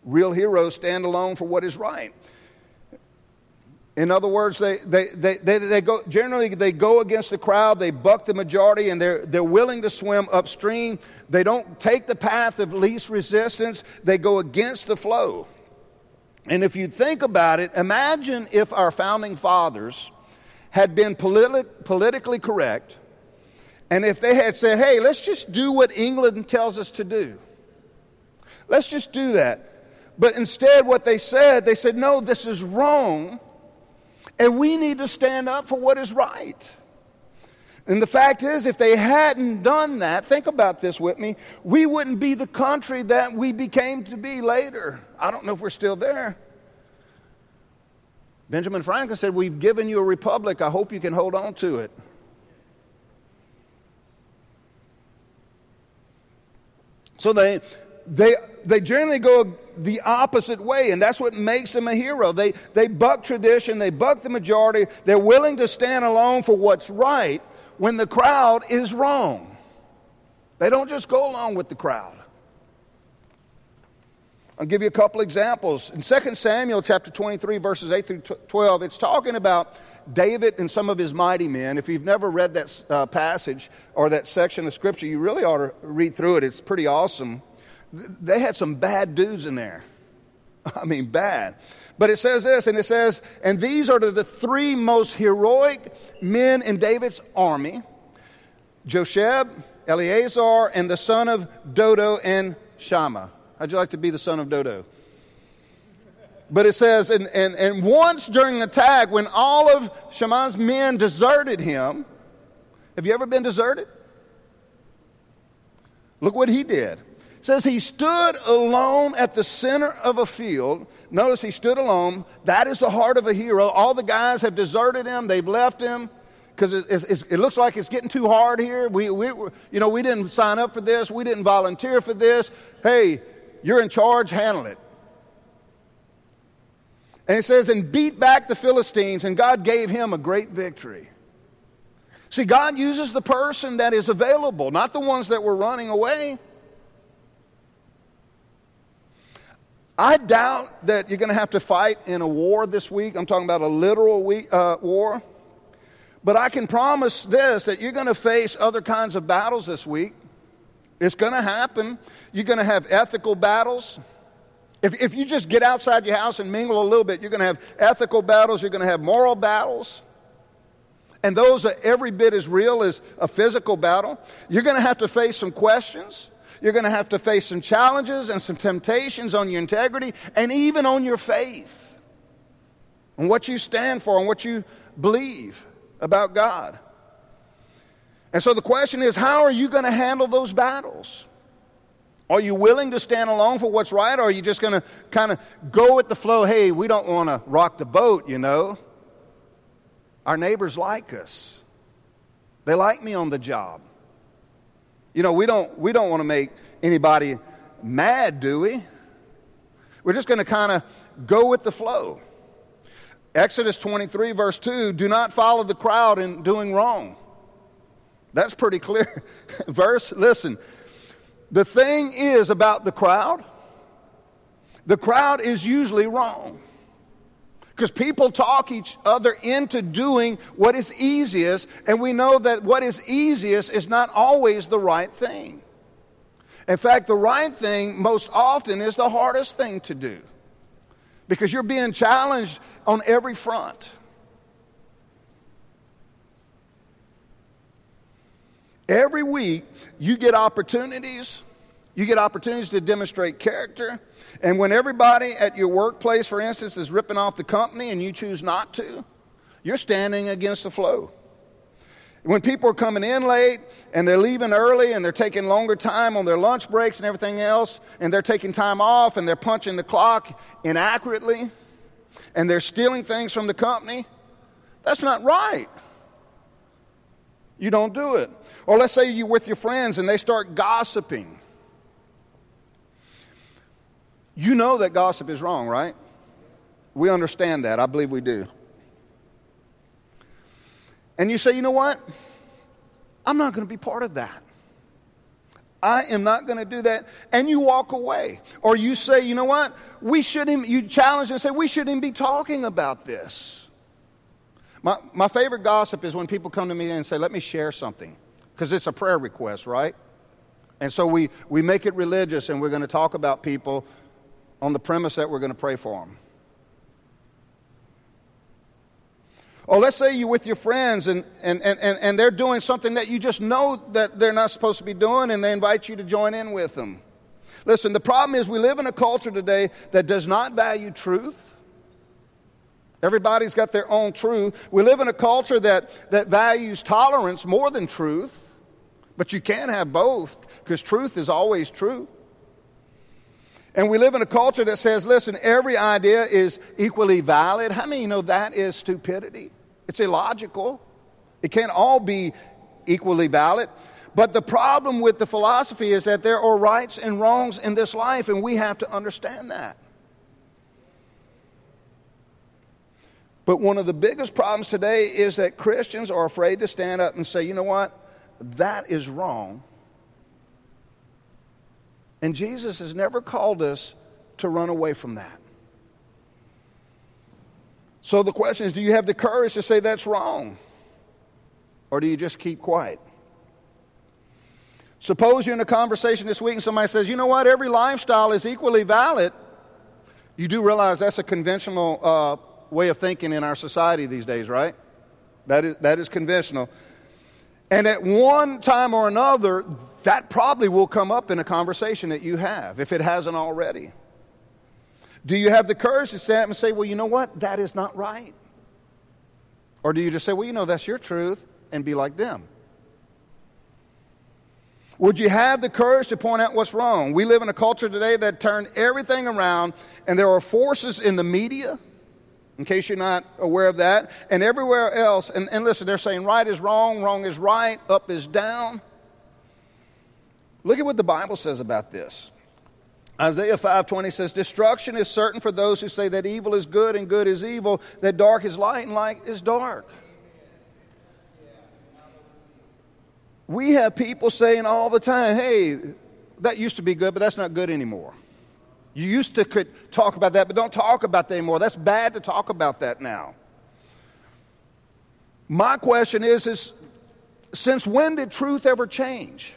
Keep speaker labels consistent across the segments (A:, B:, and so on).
A: Real heroes stand alone for what is right. In other words, they go against the crowd, they buck the majority, and they're willing to swim upstream. They don't take the path of least resistance, they go against the flow. And if you think about it, imagine if our founding fathers had been politically correct, and if they had said, hey, let's just do what England tells us to do. Let's just do that. But instead what they said, no, this is wrong, and we need to stand up for what is right. And the fact is, if they hadn't done that, think about this with me, we wouldn't be the country that we became to be later. I don't know if we're still there. Benjamin Franklin said, we've given you a republic. I hope you can hold on to it. So they generally go the opposite way, and that's what makes them a hero. They buck tradition, they buck the majority, they're willing to stand alone for what's right when the crowd is wrong. They don't just go along with the crowd. I'll give you a couple examples. In 2 Samuel chapter 23, verses 8 through 12, it's talking about David and some of his mighty men. If you've never read that passage or that section of Scripture, you really ought to read through it. It's pretty awesome. They had some bad dudes in there. I mean, bad. But it says this, and it says, and these are the three most heroic men in David's army, Josheb, Eleazar, and the son of Dodo, and Shammah. How'd you like to be the son of Dodo? But it says, and once during the attack, when all of Shammah's men deserted him, have you ever been deserted? Look what he did. It says he stood alone at the center of a field. Notice he stood alone. That is the heart of a hero. All the guys have deserted him. They've left him because it looks like it's getting too hard here. We didn't sign up for this. We didn't volunteer for this. Hey, you're in charge. Handle it. And it says, and beat back the Philistines, and God gave him a great victory. See, God uses the person that is available, not the ones that were running away. I doubt that you're going to have to fight in a war this week. I'm talking about a literal war. But I can promise this, that you're going to face other kinds of battles this week. It's going to happen. You're going to have ethical battles. If you just get outside your house and mingle a little bit, you're going to have ethical battles. You're going to have moral battles. And those are every bit as real as a physical battle. You're going to have to face some questions. You're going to have to face some challenges and some temptations on your integrity and even on your faith, on what you stand for and what you believe about God. And so the question is, how are you going to handle those battles? Are you willing to stand alone for what's right, or are you just going to kind of go with the flow? Hey, we don't want to rock the boat, you know. Our neighbors like us. They like me on the job. You know, we don't want to make anybody mad, do we? We're just going to kind of go with the flow. Exodus 23, verse 2, do not follow the crowd in doing wrong. That's pretty clear verse. Listen, the thing is about the crowd is usually wrong. Because people talk each other into doing what is easiest, and we know that what is easiest is not always the right thing. In fact, the right thing most often is the hardest thing to do, because you're being challenged on every front. Every week, you get opportunities. You get opportunities to demonstrate character. And when everybody at your workplace, for instance, is ripping off the company and you choose not to, you're standing against the flow. When people are coming in late and they're leaving early and they're taking longer time on their lunch breaks and everything else, and they're taking time off and they're punching the clock inaccurately and they're stealing things from the company, that's not right. You don't do it. Or let's say you're with your friends and they start gossiping. You know that gossip is wrong, right? We understand that. I believe we do. And you say, you know what? I'm not going to be part of that. I am not going to do that. And you walk away. Or you say, you know what? You challenge and say, we shouldn't even be talking about this. My favorite gossip is when people come to me and say, let me share something. Because it's a prayer request, right? And so we make it religious, and we're going to talk about people on the premise that we're going to pray for them. Or let's say you're with your friends and they're doing something that you just know that they're not supposed to be doing, and they invite you to join in with them. Listen, the problem is we live in a culture today that does not value truth. Everybody's got their own truth. We live in a culture that values tolerance more than truth. But you can't have both, because truth is always true. And we live in a culture that says, listen, every idea is equally valid. How many know that is stupidity? It's illogical. It can't all be equally valid. But the problem with the philosophy is that there are rights and wrongs in this life, and we have to understand that. But one of the biggest problems today is that Christians are afraid to stand up and say, you know what? That is wrong. And Jesus has never called us to run away from that. So the question is, do you have the courage to say that's wrong? Or do you just keep quiet? Suppose you're in a conversation this week and somebody says, you know what, every lifestyle is equally valid. You do realize that's a conventional way of thinking in our society these days, right? That is conventional. And at one time or another, that probably will come up in a conversation that you have, if it hasn't already. Do you have the courage to stand up and say, well, you know what? That is not right. Or do you just say, well, you know, that's your truth, and be like them? Would you have the courage to point out what's wrong? We live in a culture today that turned everything around, and there are forces in the media, in case you're not aware of that, and everywhere else. And listen, they're saying right is wrong, wrong is right, up is down. Look at what the Bible says about this. Isaiah 5:20 says, destruction is certain for those who say that evil is good and good is evil, that dark is light and light is dark. We have people saying all the time, hey, that used to be good, but that's not good anymore. You used to could talk about that, but don't talk about that anymore. That's bad to talk about that now. My question is since when did truth ever change?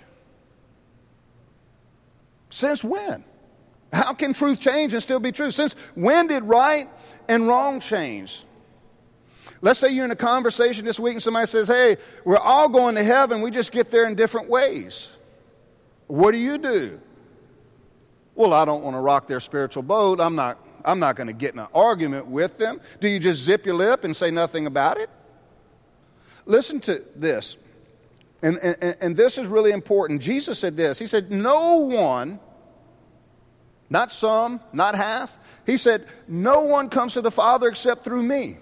A: Since when? How can truth change and still be true? Since when did right and wrong change? Let's say you're in a conversation this week and somebody says, hey, we're all going to heaven, we just get there in different ways. What do? Well, I don't want to rock their spiritual boat. I'm not going to get in an argument with them. Do you just zip your lip and say nothing about it? Listen to this. And this is really important. Jesus said this. He said, no one, not some, not half. He said, no one comes to the Father except through me.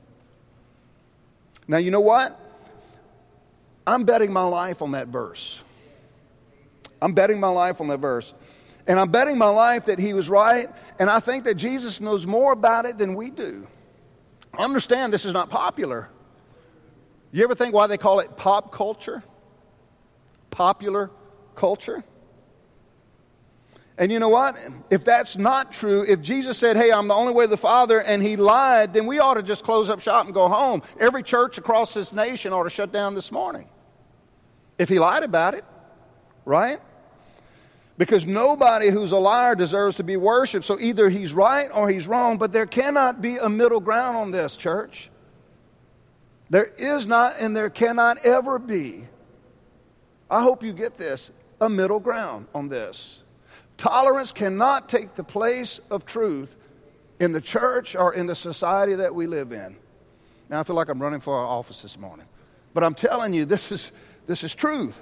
A: Now, you know what? I'm betting my life on that verse. I'm betting my life on that verse. And I'm betting my life that he was right. And I think that Jesus knows more about it than we do. I understand this is not popular. You ever think why they call it pop culture? Popular culture? And you know what? If that's not true, if Jesus said, hey, I'm the only way to the Father, and he lied, then we ought to just close up shop and go home. Every church across this nation ought to shut down this morning. If he lied about it, right? Because nobody who's a liar deserves to be worshiped. So either he's right or he's wrong, but there cannot be a middle ground on this, church. There is not, and there cannot ever be. I hope you get this, a middle ground on this. Tolerance cannot take the place of truth in the church or in the society that we live in. Now, I feel like I'm running for our office this morning. But I'm telling you, this is truth.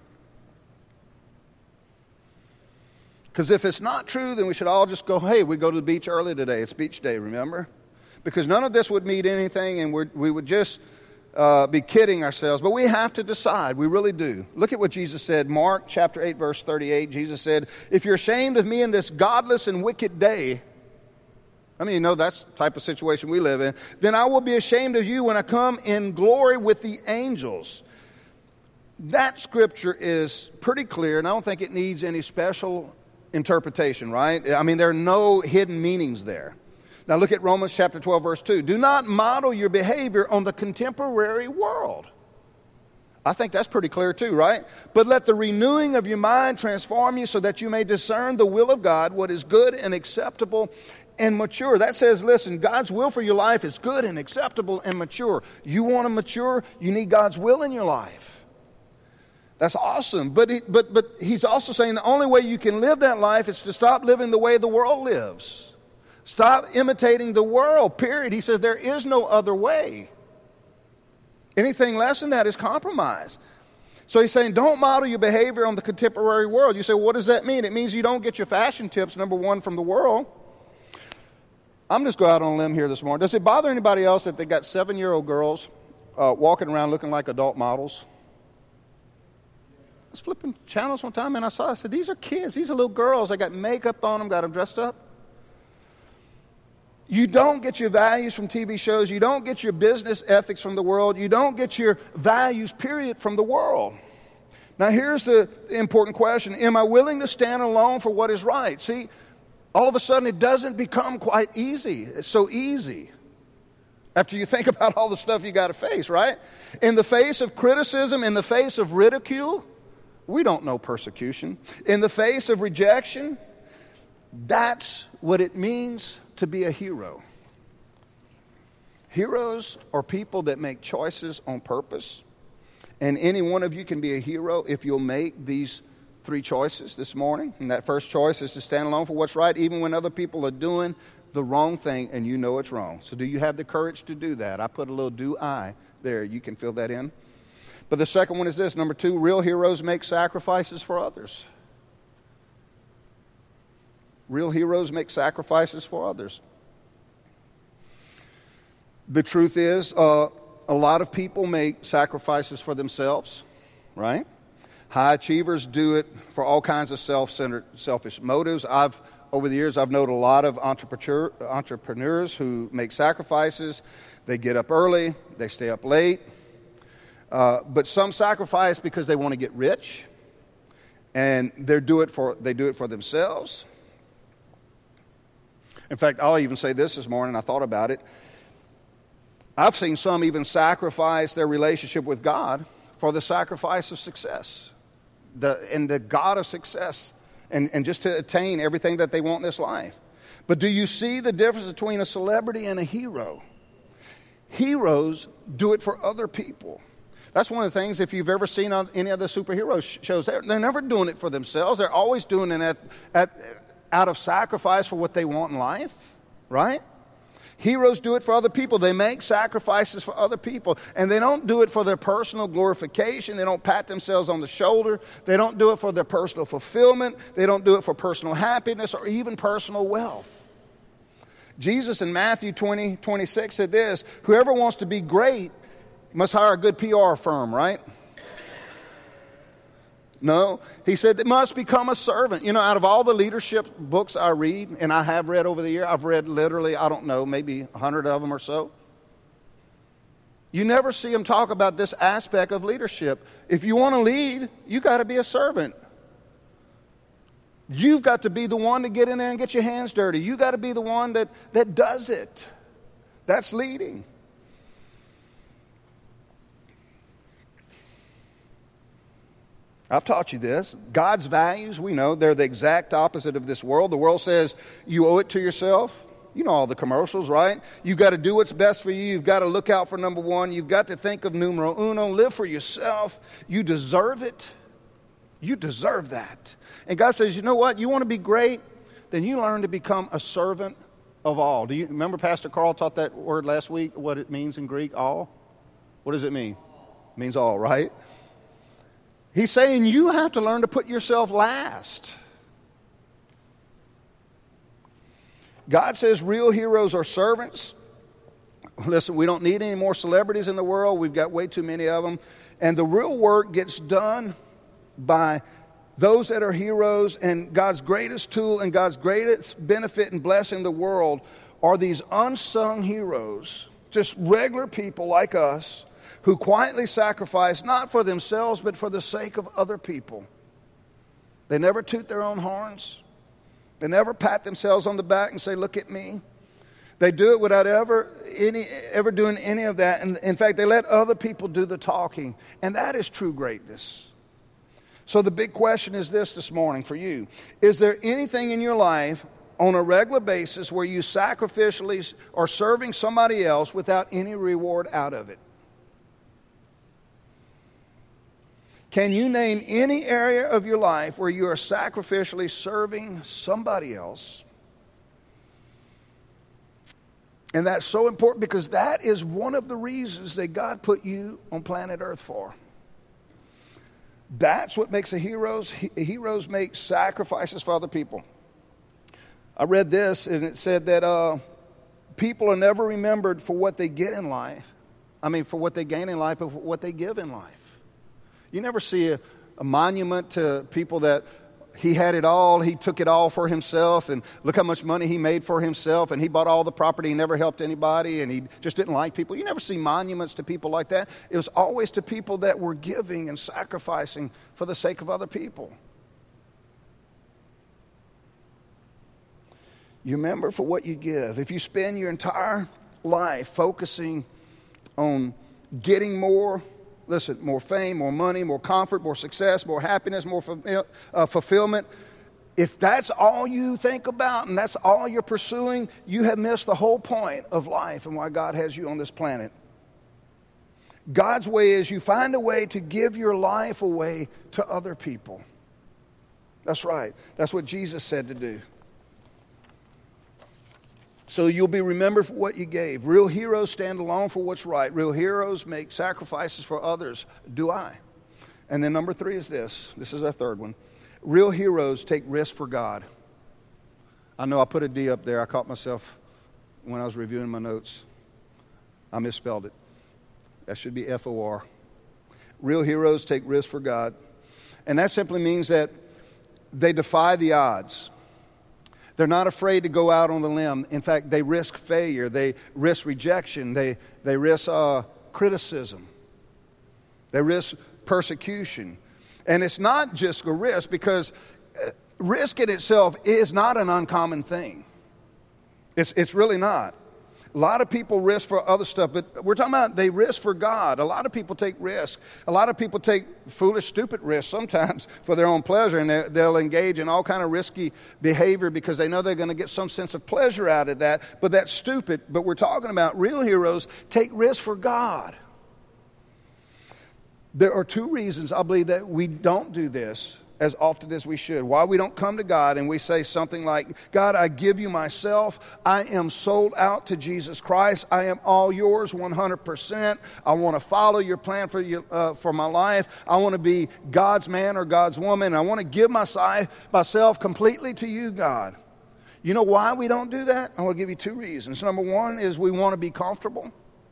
A: Because if it's not true, then we should all just go, hey, we go to the beach early today. It's beach day, remember? Because none of this would mean anything, and we would just be kidding ourselves. But we have to decide. We really do. Look at what Jesus said. Mark chapter 8, verse 38. Jesus said, if you're ashamed of me in this godless and wicked day, I mean, you know, that's the type of situation we live in, then I will be ashamed of you when I come in glory with the angels. That scripture is pretty clear, and I don't think it needs any special interpretation, right? I mean, there are no hidden meanings there. Now look at Romans chapter 12, verse 2. Do not model your behavior on the contemporary world. I think that's pretty clear too, right? But let the renewing of your mind transform you so that you may discern the will of God, what is good and acceptable and mature. That says, listen, God's will for your life is good and acceptable and mature. You want to mature, you need God's will in your life. That's awesome. But he's also saying the only way you can live that life is to stop living the way the world lives. Stop imitating the world, period. He says there is no other way. Anything less than that is compromise. So he's saying don't model your behavior on the contemporary world. You say, well, what does that mean? It means you don't get your fashion tips, number one, from the world. I'm just going out on a limb here this morning. Does it bother anybody else that they got 7-year-old girls walking around looking like adult models? I was flipping channels one time and I said, these are kids. These are little girls. They got makeup on them, got them dressed up. You don't get your values from TV shows. You don't get your business ethics from the world. You don't get your values, period, from the world. Now, here's the important question. Am I willing to stand alone for what is right? See, all of a sudden, it doesn't become quite easy. It's so easy after you think about all the stuff you got to face, right? In the face of criticism, in the face of ridicule, we don't know persecution. In the face of rejection, that's what it means to be a hero. Heroes are people that make choices on purpose. And any one of you can be a hero if you'll make these 3 choices this morning. And that first choice is to stand alone for what's right, even when other people are doing the wrong thing and you know it's wrong. So do you have the courage to do that? I put a little do I there. You can fill that in. But the second one is this. Number 2, real heroes make sacrifices for others. Real heroes make sacrifices for others. The truth is, a lot of people make sacrifices for themselves, right? High achievers do it for all kinds of self-centered, selfish motives. Over the years, I've known a lot of entrepreneurs who make sacrifices. They get up early, they stay up late. But some sacrifice because they want to get rich, and they do it for themselves. In fact, I'll even say this morning, I thought about it. I've seen some even sacrifice their relationship with God for the sacrifice of success, the God of success, and just to attain everything that they want in this life. But do you see the difference between a celebrity and a hero? Heroes do it for other people. That's one of the things, if you've ever seen on any of the superhero shows, they're never doing it for themselves. They're always doing it out of sacrifice for what they want in life, right? Heroes do it for other people. They make sacrifices for other people, and they don't do it for their personal glorification. They don't pat themselves on the shoulder. They don't do it for their personal fulfillment. They don't do it for personal happiness or even personal wealth. Jesus in Matthew 20:26 said this, whoever wants to be great must hire a good PR firm, right? No, he said they must become a servant. You know, out of all the leadership books I read, and I have read over the year, I've read literally, I don't know, maybe 100 of them or so. You never see them talk about this aspect of leadership. If you want to lead, you got to be a servant. You've got to be the one to get in there and get your hands dirty. You got to be the one that does it. That's leading. I've taught you this. God's values, we know, they're the exact opposite of this world. The world says you owe it to yourself. You know all the commercials, right? You've got to do what's best for you. You've got to look out for number one. You've got to think of numero uno. Live for yourself. You deserve it. You deserve that. And God says, you know what? You want to be great? Then you learn to become a servant of all. Do you remember Pastor Carl taught that word last week, what it means in Greek, all? What does it mean? It means all, right? He's saying you have to learn to put yourself last. God says real heroes are servants. Listen, we don't need any more celebrities in the world. We've got way too many of them. And the real work gets done by those that are heroes, and God's greatest tool and God's greatest benefit and blessing in the world are these unsung heroes, just regular people like us, who quietly sacrifice not for themselves but for the sake of other people. They never toot their own horns. They never pat themselves on the back and say, look at me. They do it without ever doing any of that. And in fact, they let other people do the talking. And that is true greatness. So the big question is this morning for you. Is there anything in your life on a regular basis where you sacrificially are serving somebody else without any reward out of it? Can you name any area of your life where you are sacrificially serving somebody else? And that's so important because that is one of the reasons that God put you on planet Earth for. That's what makes a heroes. Heroes make sacrifices for other people. I read this and it said that people are never remembered for what they get in life. For what they gain in life, but for what they give in life. You never see a monument to people that he had it all, he took it all for himself, and look how much money he made for himself, and he bought all the property, he never helped anybody, and he just didn't like people. You never see monuments to people like that. It was always to people that were giving and sacrificing for the sake of other people. You remember for what you give. If you spend your entire life focusing on getting more, listen, more fame, more money, more comfort, more success, more happiness, more fulfillment. If that's all you think about and that's all you're pursuing, you have missed the whole point of life and why God has you on this planet. God's way is you find a way to give your life away to other people. That's right. That's what Jesus said to do. So you'll be remembered for what you gave. Real heroes stand alone for what's right. Real heroes make sacrifices for others. Do I? And then number 3 is this. This is our third one. Real heroes take risks for God. I know I put a D up there. I caught myself when I was reviewing my notes. I misspelled it. That should be F-O-R. Real heroes take risks for God. And that simply means that they defy the odds. They're not afraid to go out on the limb. In fact, they risk failure. They risk rejection. They risk criticism. They risk persecution. And it's not just a risk because risk in itself is not an uncommon thing. It's really not. A lot of people risk for other stuff, but we're talking about they risk for God. A lot of people take risks. A lot of people take foolish, stupid risks sometimes for their own pleasure, and they'll engage in all kind of risky behavior because they know they're going to get some sense of pleasure out of that, but that's stupid. But we're talking about real heroes take risks for God. There are 2 reasons I believe that we don't do this as often as we should. Why we don't come to God and we say something like, God, I give you myself. I am sold out to Jesus Christ. I am all yours 100%. I want to follow your plan for my life. I want to be God's man or God's woman. I want to give myself completely to you, God. You know why we don't do that? I want to give you 2 reasons. Number 1 is we want to be comfortable.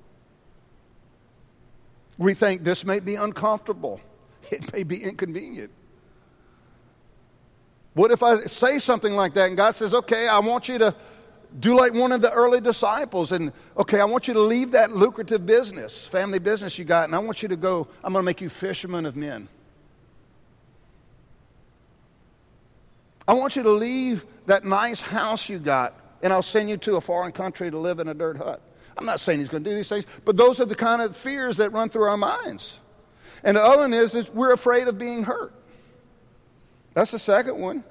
A: We think this may be uncomfortable. It may be inconvenient. What if I say something like that and God says, okay, I want you to do like one of the early disciples and, okay, I want you to leave that lucrative business, family business you got, and I want you to go, I'm going to make you fishermen of men. I want you to leave that nice house you got and I'll send you to a foreign country to live in a dirt hut. I'm not saying he's going to do these things, but those are the kind of fears that run through our minds. And the other one is we're afraid of being hurt. That's the second one.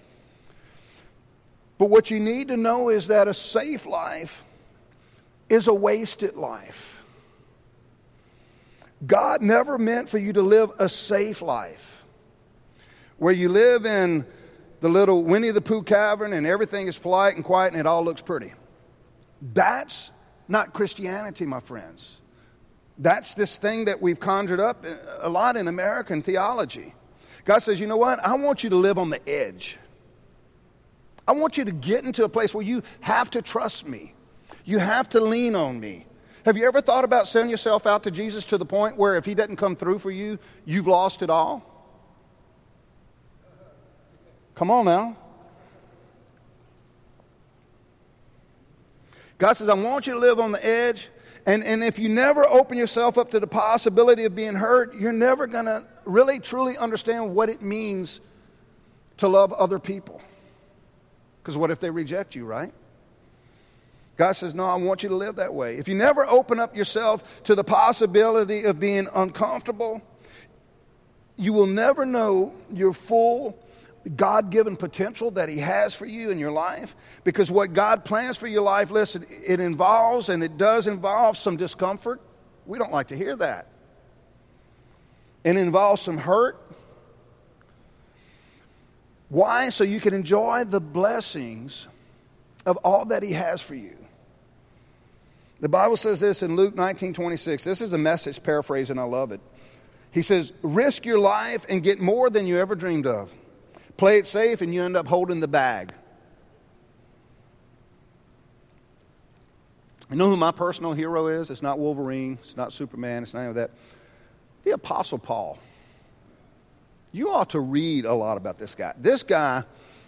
A: But what you need to know is that a safe life is a wasted life. God never meant for you to live a safe life where you live in the little Winnie the Pooh cavern and everything is polite and quiet and it all looks pretty. That's not Christianity, my friends. That's this thing that we've conjured up a lot in American theology. God says, you know what? I want you to live on the edge. I want you to get into a place where you have to trust me. You have to lean on me. Have you ever thought about selling yourself out to Jesus to the point where if he doesn't come through for you, you've lost it all? Come on now. God says, I want you to live on the edge, And if you never open yourself up to the possibility of being hurt, you're never going to really, truly understand what it means to love other people. Because what if they reject you, right? God says, no, I want you to live that way. If you never open up yourself to the possibility of being uncomfortable, you will never know your full God-given potential that He has for you in your life. Because what God plans for your life, listen, it involves, and it does involve, some discomfort. We don't like to hear that. It involves some hurt. Why? So you can enjoy the blessings of all that He has for you. The Bible says this in Luke 19:26. This is the Message paraphrase, and I love it. He says, risk your life and get more than you ever dreamed of. Play it safe and you end up holding the bag. You know who my personal hero is? It's not Wolverine. It's not Superman. It's not any of that. The Apostle Paul. You ought to read a lot about this guy. This guy,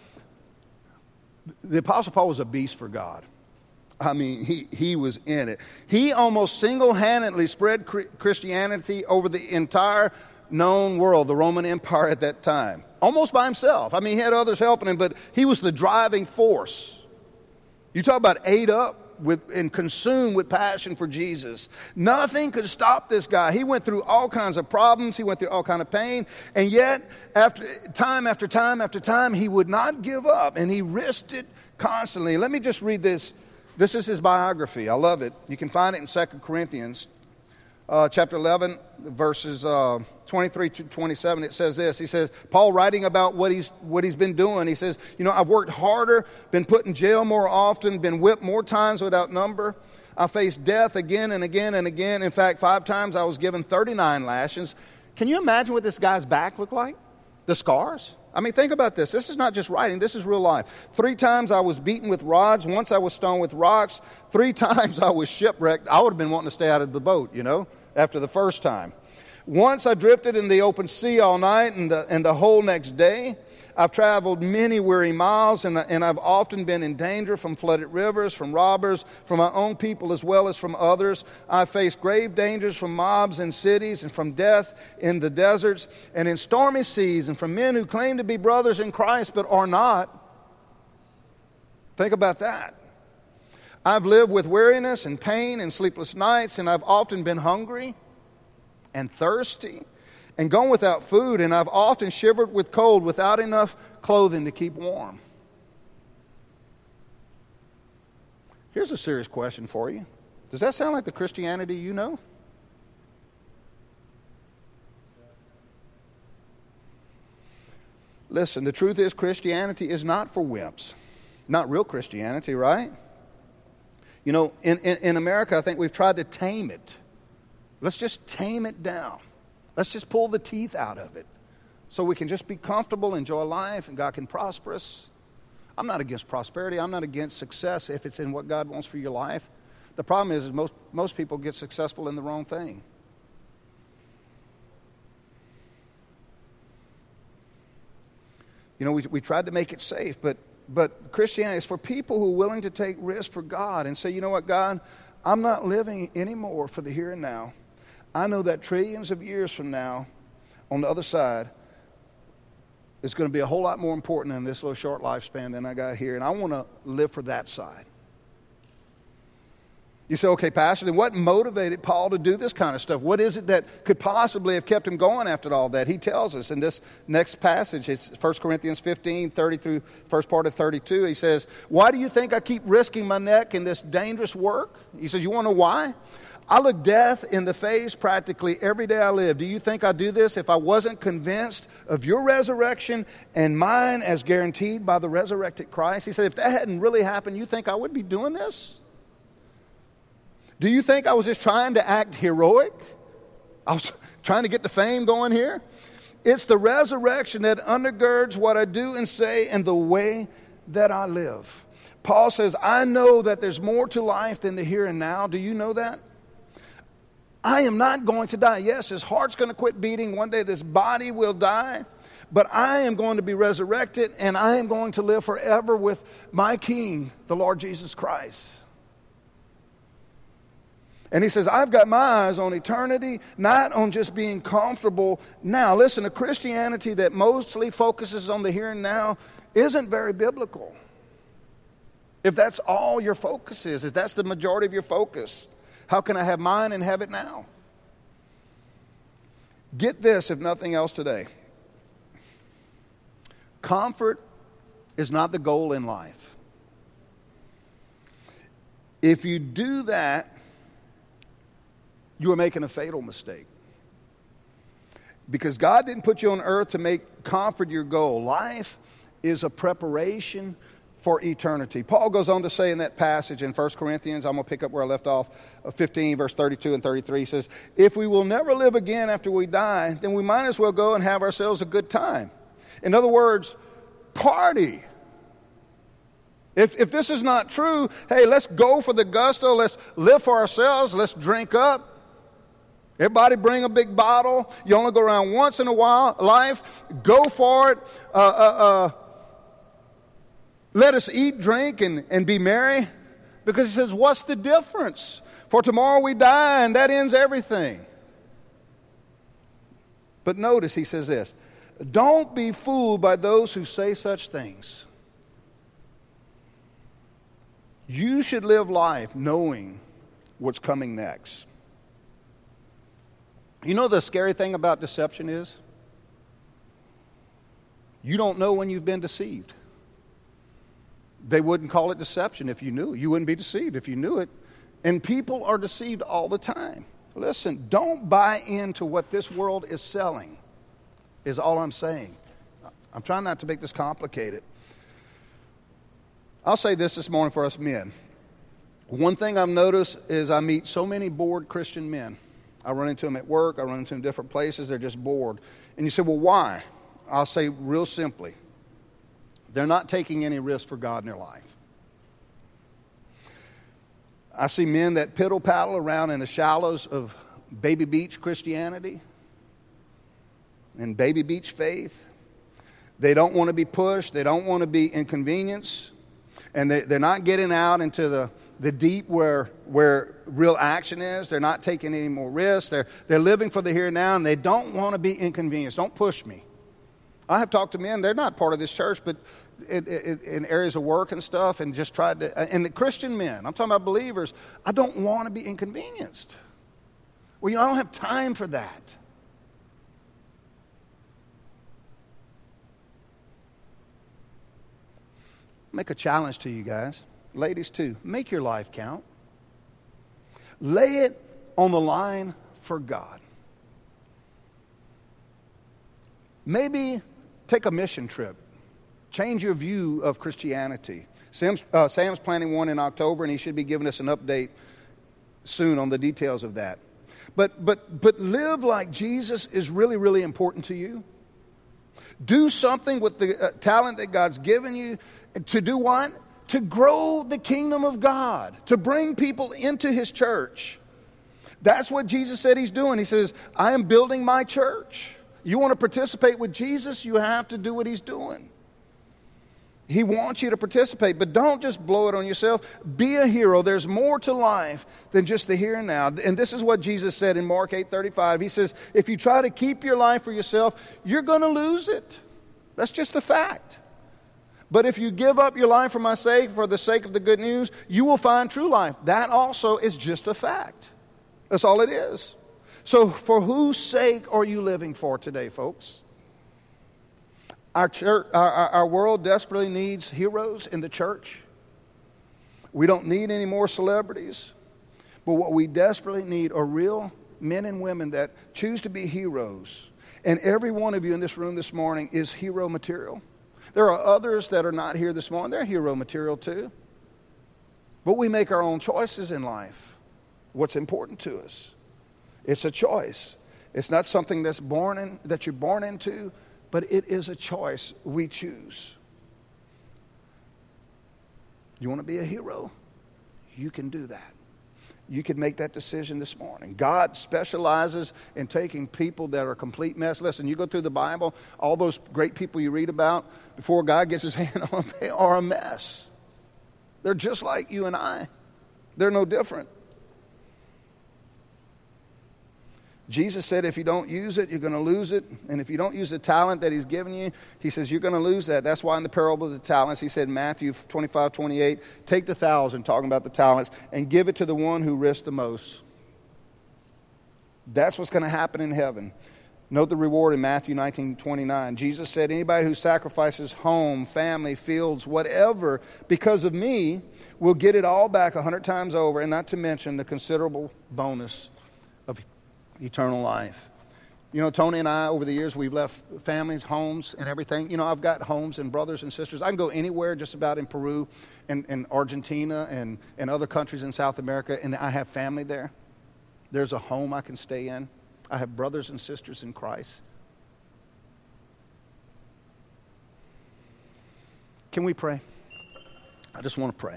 A: the Apostle Paul was a beast for God. I mean, he was in it. He almost single-handedly spread Christianity over the entire known world, the Roman Empire at that time. Almost by himself. I mean, he had others helping him, but he was the driving force. You talk about ate up with and consumed with passion for Jesus. Nothing could stop this guy. He went through all kinds of problems. He went through all kinds of pain. And yet, after time, he would not give up. And he risked it constantly. Let me just read this. This is his biography. I love it. You can find it in 2 Corinthians chapter 11, verses 23 to 27. It says this. He says, Paul writing about what he's been doing. He says, I've worked harder, been put in jail more often, been whipped more times without number. I faced death again and again and again. In fact, 5 times I was given 39 lashings. Can you imagine what this guy's back looked like? The scars? I mean, think about this. This is not just writing. This is real life. 3 times I was beaten with rods. Once I was stoned with rocks. 3 times I was shipwrecked. I would have been wanting to stay out of the boat, after the first time. Once I drifted in the open sea all night and the whole next day. I've traveled many weary miles, and I've often been in danger from flooded rivers, from robbers, from my own people as well as from others. I've faced grave dangers from mobs in cities and from death in the deserts and in stormy seas and from men who claim to be brothers in Christ but are not. Think about that. I've lived with weariness and pain and sleepless nights, and I've often been hungry and thirsty and gone without food, and I've often shivered with cold without enough clothing to keep warm. Here's a serious question for you. Does that sound like the Christianity you know? Listen, the truth is Christianity is not for wimps. Not real Christianity, right? In America, I think we've tried to tame it. Let's just tame it down. Let's just pull the teeth out of it so we can just be comfortable, enjoy life, and God can prosper us. I'm not against prosperity. I'm not against success if it's in what God wants for your life. The problem is most people get successful in the wrong thing. We tried to make it safe, but Christianity is for people who are willing to take risks for God and say, you know what, God, I'm not living anymore for the here and now. I know that trillions of years from now, on the other side, it's going to be a whole lot more important than this little short lifespan than I got here, and I want to live for that side. You say, okay, Pastor, then what motivated Paul to do this kind of stuff? What is it that could possibly have kept him going after all that? He tells us in this next passage, it's 1 Corinthians 15, 30 through first part of 32. He says, why do you think I keep risking my neck in this dangerous work? He says, you want to know why? I look death in the face practically every day I live. Do you think I do this if I wasn't convinced of your resurrection and mine as guaranteed by the resurrected Christ? He said, if that hadn't really happened, you think I would be doing this? Do you think I was just trying to act heroic? I was trying to get the fame going here? It's the resurrection that undergirds what I do and say and the way that I live. Paul says, I know that there's more to life than the here and now. Do you know that? I am not going to die. Yes, his heart's going to quit beating. One day this body will die. But I am going to be resurrected, and I am going to live forever with my King, the Lord Jesus Christ. And he says, I've got my eyes on eternity, not on just being comfortable now. Listen, a Christianity that mostly focuses on the here and now isn't very biblical. If that's all your focus is, if that's the majority of your focus, how can I have mine and have it now? Get this, if nothing else today. Comfort is not the goal in life. If you do that, you are making a fatal mistake. Because God didn't put you on earth to make comfort your goal. Life is a preparation for eternity. Paul goes on to say in that passage in 1 Corinthians, I'm going to pick up where I left off, 15, verse 32 and 33, he says, if we will never live again after we die, then we might as well go and have ourselves a good time. In other words, party. If this is not true, hey, let's go for the gusto, let's live for ourselves, let's drink up. Everybody bring a big bottle. You only go around once in a while. Life, go for it. Let us eat, drink, and be merry. Because he says, what's the difference? For tomorrow we die, and that ends everything. But notice he says this, don't be fooled by those who say such things. You should live life knowing what's coming next. You know the scary thing about deception is? You don't know when you've been deceived. They wouldn't call it deception if you knew it. You wouldn't be deceived if you knew it. And people are deceived all the time. Listen, don't buy into what this world is selling, is all I'm saying. I'm trying not to make this complicated. I'll say this morning for us men. One thing I've noticed is I meet so many bored Christian men. I run into them at work. I run into them in different places. They're just bored. And you say, well, why? I'll say real simply, they're not taking any risk for God in their life. I see men that piddle-paddle around in the shallows of baby beach Christianity and baby beach faith. They don't want to be pushed. They don't want to be inconvenienced. And they're not getting out into the deep where real action is. They're not taking any more risks. They're living for the here and now, and they don't want to be inconvenienced. Don't push me. I have talked to men, they're not part of this church, but in areas of work and stuff, and just tried to, and the Christian men, I'm talking about believers, I don't want to be inconvenienced. Well, I don't have time for that. Make a challenge to you guys. Ladies too. Make your life count. Lay it on the line for God. Maybe take a mission trip. Change your view of Christianity. Sam's planning one in October, and he should be giving us an update soon on the details of that. But live like Jesus is really, really important to you. Do something with the talent that God's given you. To do what? To grow the kingdom of God. To bring people into His church. That's what Jesus said He's doing. He says, I am building my church. You want to participate with Jesus, you have to do what He's doing. He wants you to participate, but don't just blow it on yourself. Be a hero. There's more to life than just the here and now. And this is what Jesus said in Mark 8:35. He says, if you try to keep your life for yourself, you're going to lose it. That's just a fact. But if you give up your life for my sake, for the sake of the good news, you will find true life. That also is just a fact. That's all it is. So for whose sake are you living for today, folks? Our church, our world desperately needs heroes in the church. We don't need any more celebrities. But what we desperately need are real men and women that choose to be heroes. And every one of you in this room this morning is hero material. There are others that are not here this morning. They're hero material too. But we make our own choices in life. What's important to us? It's a choice. It's not something that you're born into, but it is a choice we choose. You want to be a hero? You can do that. You can make that decision this morning. God specializes in taking people that are a complete mess. Listen, you go through the Bible, all those great people you read about, before God gets His hand on them, they are a mess. They're just like you and I. They're no different. Jesus said if you don't use it, you're going to lose it. And if you don't use the talent that he's given you, he says you're going to lose that. That's why in the parable of the talents, he said in Matthew 25:28, take the 1,000, talking about the talents, and give it to the one who risked the most. That's what's going to happen in heaven. Note the reward in Matthew 19:29. Jesus said, anybody who sacrifices home, family, fields, whatever, because of me, will get it all back 100 times over, and not to mention the considerable bonus of eternal life. You know, Tony and I, over the years, we've left families, homes, and everything. You know, I've got homes and brothers and sisters. I can go anywhere just about in Peru and Argentina and other countries in South America, and I have family there. There's a home I can stay in. I have brothers and sisters in Christ. Can we pray? I just want to pray.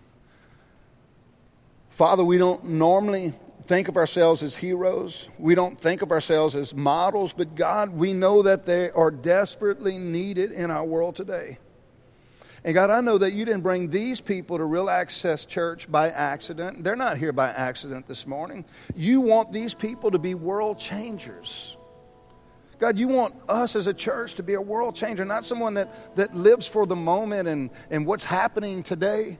A: Father, we don't normally think of ourselves as heroes. We don't think of ourselves as models, but God, we know that they are desperately needed in our world today. And God, I know that you didn't bring these people to Real Access Church by accident. They're not here by accident this morning. You want these people to be world changers. God, you want us as a church to be a world changer, not someone that lives for the moment and what's happening today.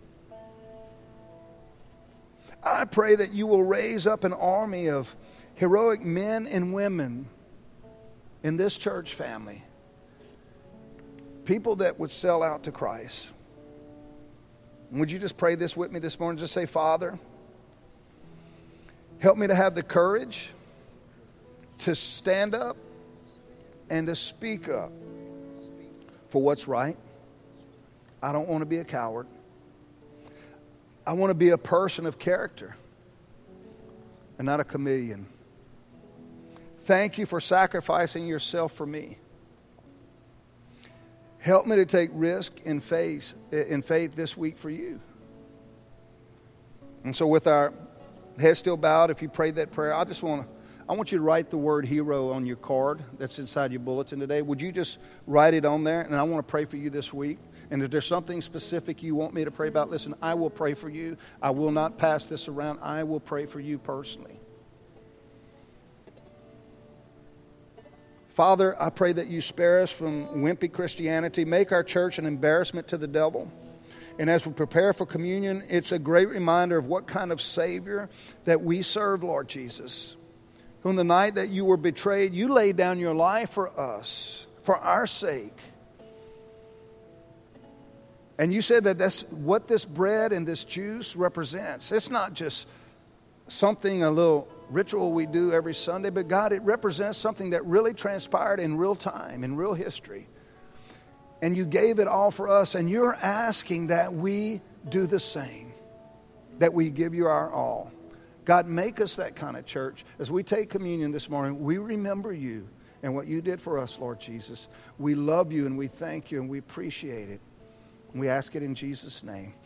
A: I pray that you will raise up an army of heroic men and women in this church family. People that would sell out to Christ. And would you just pray this with me this morning? Just say, Father, help me to have the courage to stand up and to speak up for what's right. I don't want to be a coward. I want to be a person of character and not a chameleon. Thank you for sacrificing yourself for me. Help me to take risk in faith this week for you. And so with our heads still bowed, if you prayed that prayer, I want you to write the word hero on your card that's inside your bulletin today. Would you just write it on there? And I want to pray for you this week. And if there's something specific you want me to pray about, listen, I will pray for you. I will not pass this around. I will pray for you personally. Father, I pray that you spare us from wimpy Christianity. Make our church an embarrassment to the devil. And as we prepare for communion, it's a great reminder of what kind of Savior that we serve, Lord Jesus. On the night that you were betrayed, you laid down your life for us, for our sake. And you said that that's what this bread and this juice represents. It's not just something, a little ritual we do every Sunday, but God, it represents something that really transpired in real time, in real history. And you gave it all for us, and you're asking that we do the same, that we give you our all. God, make us that kind of church. As we take communion this morning, we remember you and what you did for us, Lord Jesus. We love you and we thank you and we appreciate it. We ask it in Jesus' name.